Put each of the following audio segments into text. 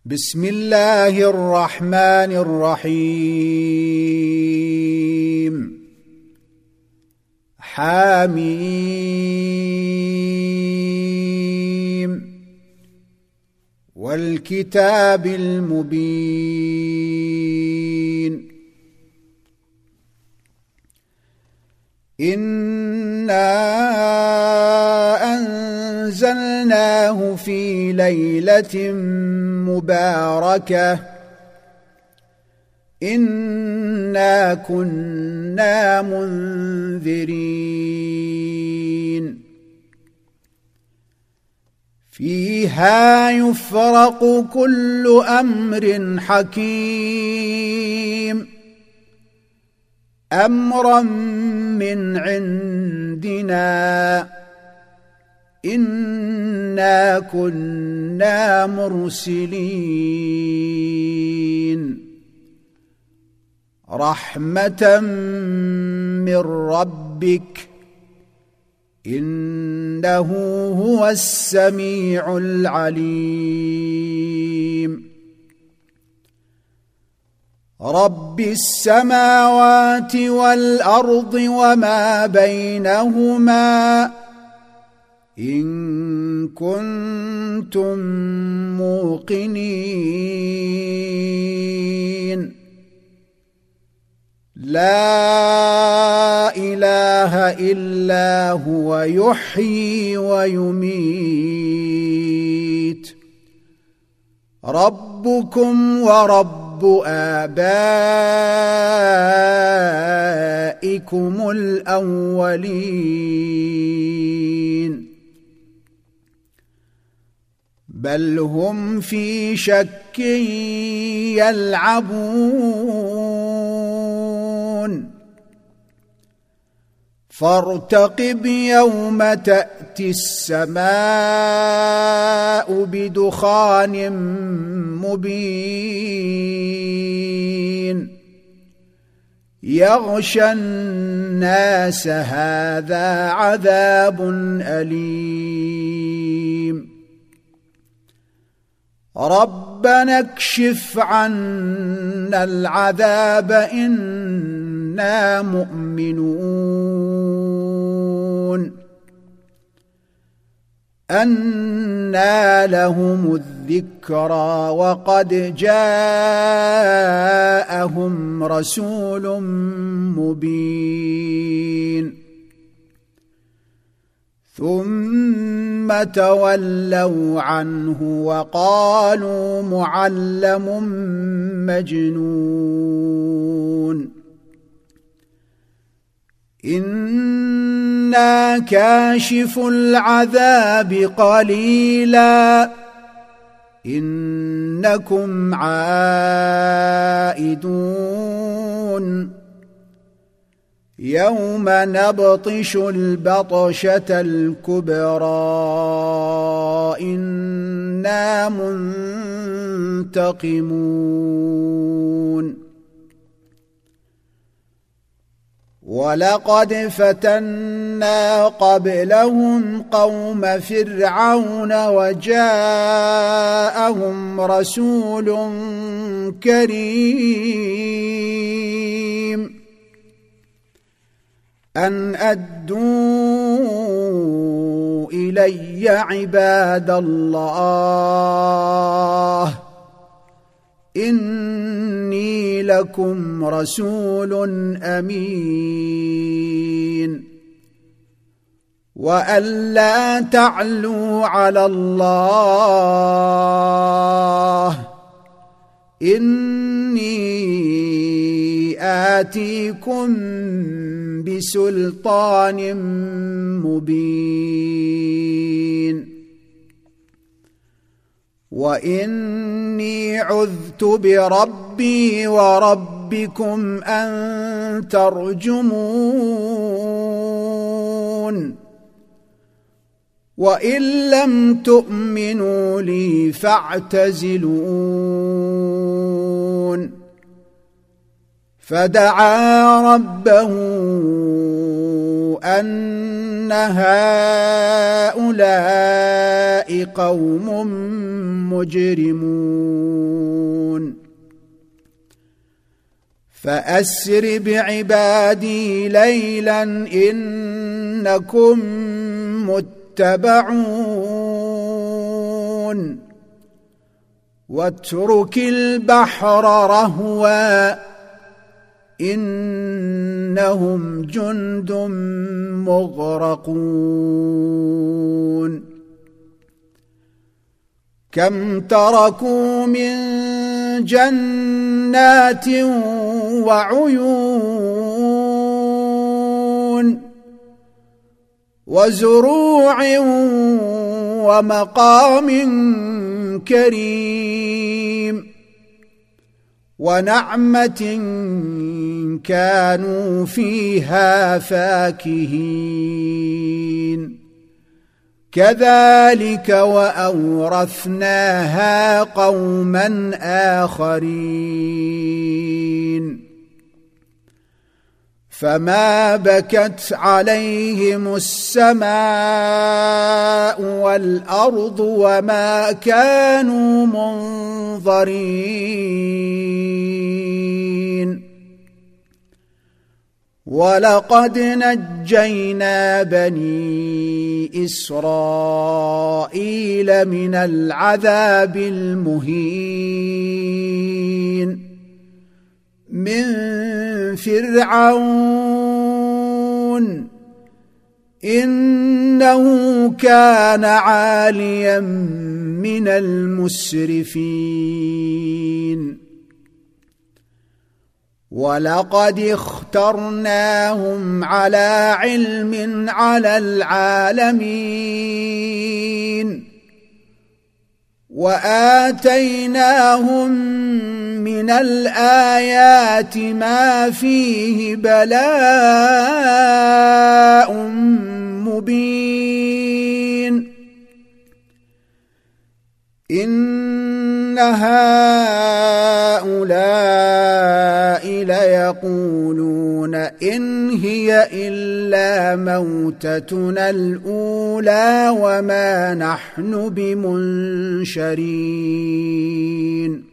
بسم الله الرحمن الرحيم حميم والكتاب المبين إنا أنزلناه في ليلة مباركة إنا كنا منذرين فيها يفرق كل أمر حكيم أمرا من عندنا إنا كنا مرسلين رحمة من ربك إنه هو السميع العليم رب السماوات والأرض وما بينهما إن كنتم موقنين لا إله إلا هو يحيي ويميت ربكم ورب آبائكم الأولين بل هم في شك يلعبون فارتقب يوم تأتي السماء بدخان مبين يغشى الناس هذا عذاب أليم ربنا اكشف عنا العذاب إنا مؤمنون أنى لهم الذكرى وقد جاءهم رسول مبين ثم تولوا عنه وقالوا معلم مجنون إنا كاشف العذاب قليلا إنكم عائدون يوم نبطش البطشة الكبرى إنا منتقمون ولقد فتنا قبلهم قوم فرعون وجاءهم رسول كريم أن أدوا إلي عباد الله إني لكم رسول أمين وأن لا تعلوا على الله إني آتيكم بسلطان مبين وإني عذت بربي وربكم أن ترجمون وإن لم تؤمنوا لي فاعتزلون فدعا ربه أن هؤلاء قوم مجرمون فأسر بعبادي ليلا إنكم متبعون واترك البحر رهوا إنهم جند مغرقون كم تركوا من جنات وعيون وزروع ومقام كريم ونعمة كانوا فيها فاكهين كذلك وأورثناها قوما آخرين فما بكت عليهم السماء والأرض وما كانوا منظرين ولقد نجينا بني إسرائيل من العذاب المهين من فرعون إنه كان عاليا من المسرفين ولقد اخترناهم على علم على العالمين وآتيناهم من الآيات ما فيه بلاء مبين إن هؤلاء ليقولون إن هي إلا موتتنا الأولى وما نحن بمنشرين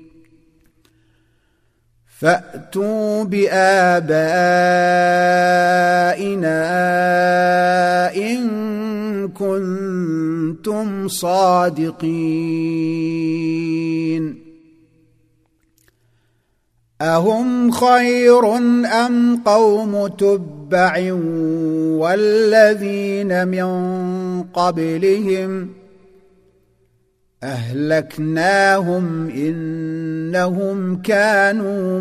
فأتوا بآبائنا إن كنتم صادقين أهم خير أم قوم تبع والذين من قبلهم أهلكناهم إنهم كانوا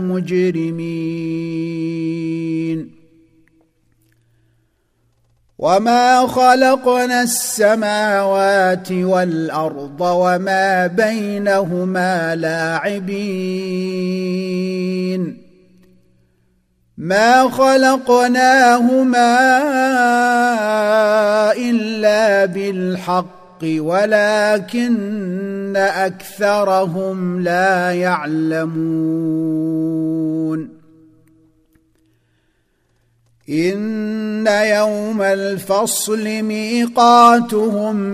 مجرمين وما خلقنا السماوات والأرض وما بينهما لاعبين ما خلقناهما إلا بالحق ولكن أكثرهم لا يعلمون إن يوم الفصل ميقاتهم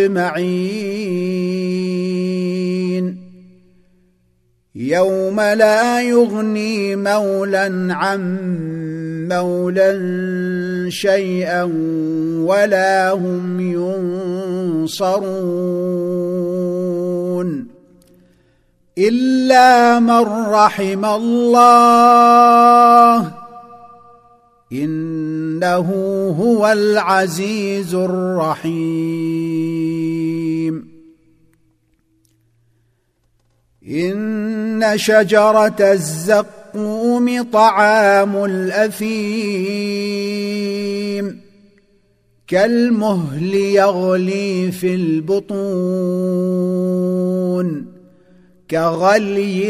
أجمعين يوم لا يغني مولى عن مولى شيئا ولا هم ينصرون إلا من رحم الله إنه هو العزيز الرحيم إن شجرة الزقوم طعام الأثيم كالمهل يغلي في البطون كغلي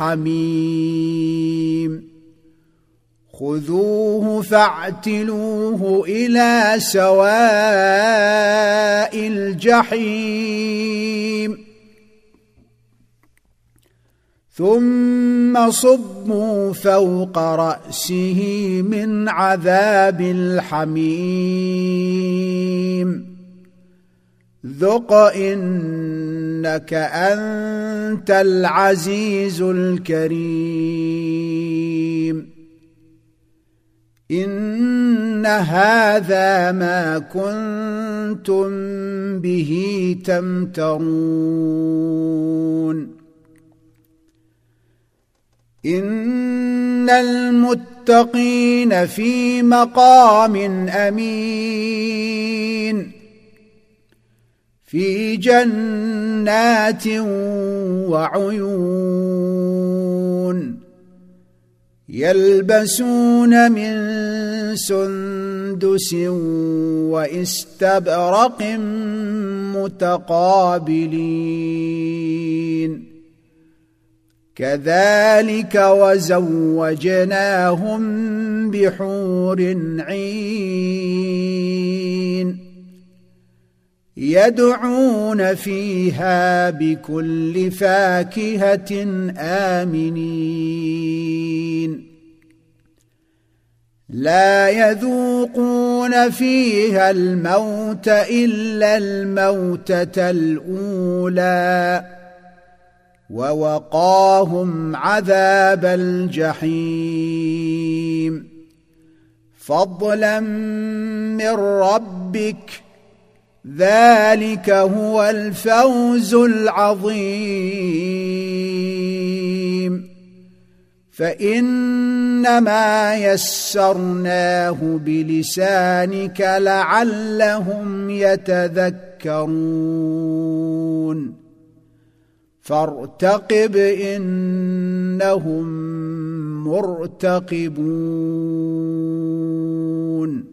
الحميم خذوه فاعتلوه إلى سواء الجحيم ثم صبوا فوق رأسه من عذاب الحميم ذق إنك أنت العزيز الكريم إن هذا ما كنتم به تمترون إن المتقين في مقام أمين في جنات وعيون يلبسون من سندس واستبرق متقابلين كذلك وزوجناهم بحور عين يدعون فيها بكل فاكهة آمنين لا يذوقون فيها الموت إلا الموتة الأولى ووقاهم عذاب الجحيم فضلا من ربك ذلك هو الفوز العظيم فإنما يسرناه بلسانك لعلهم يتذكرون فارتقب إنهم مرتقبون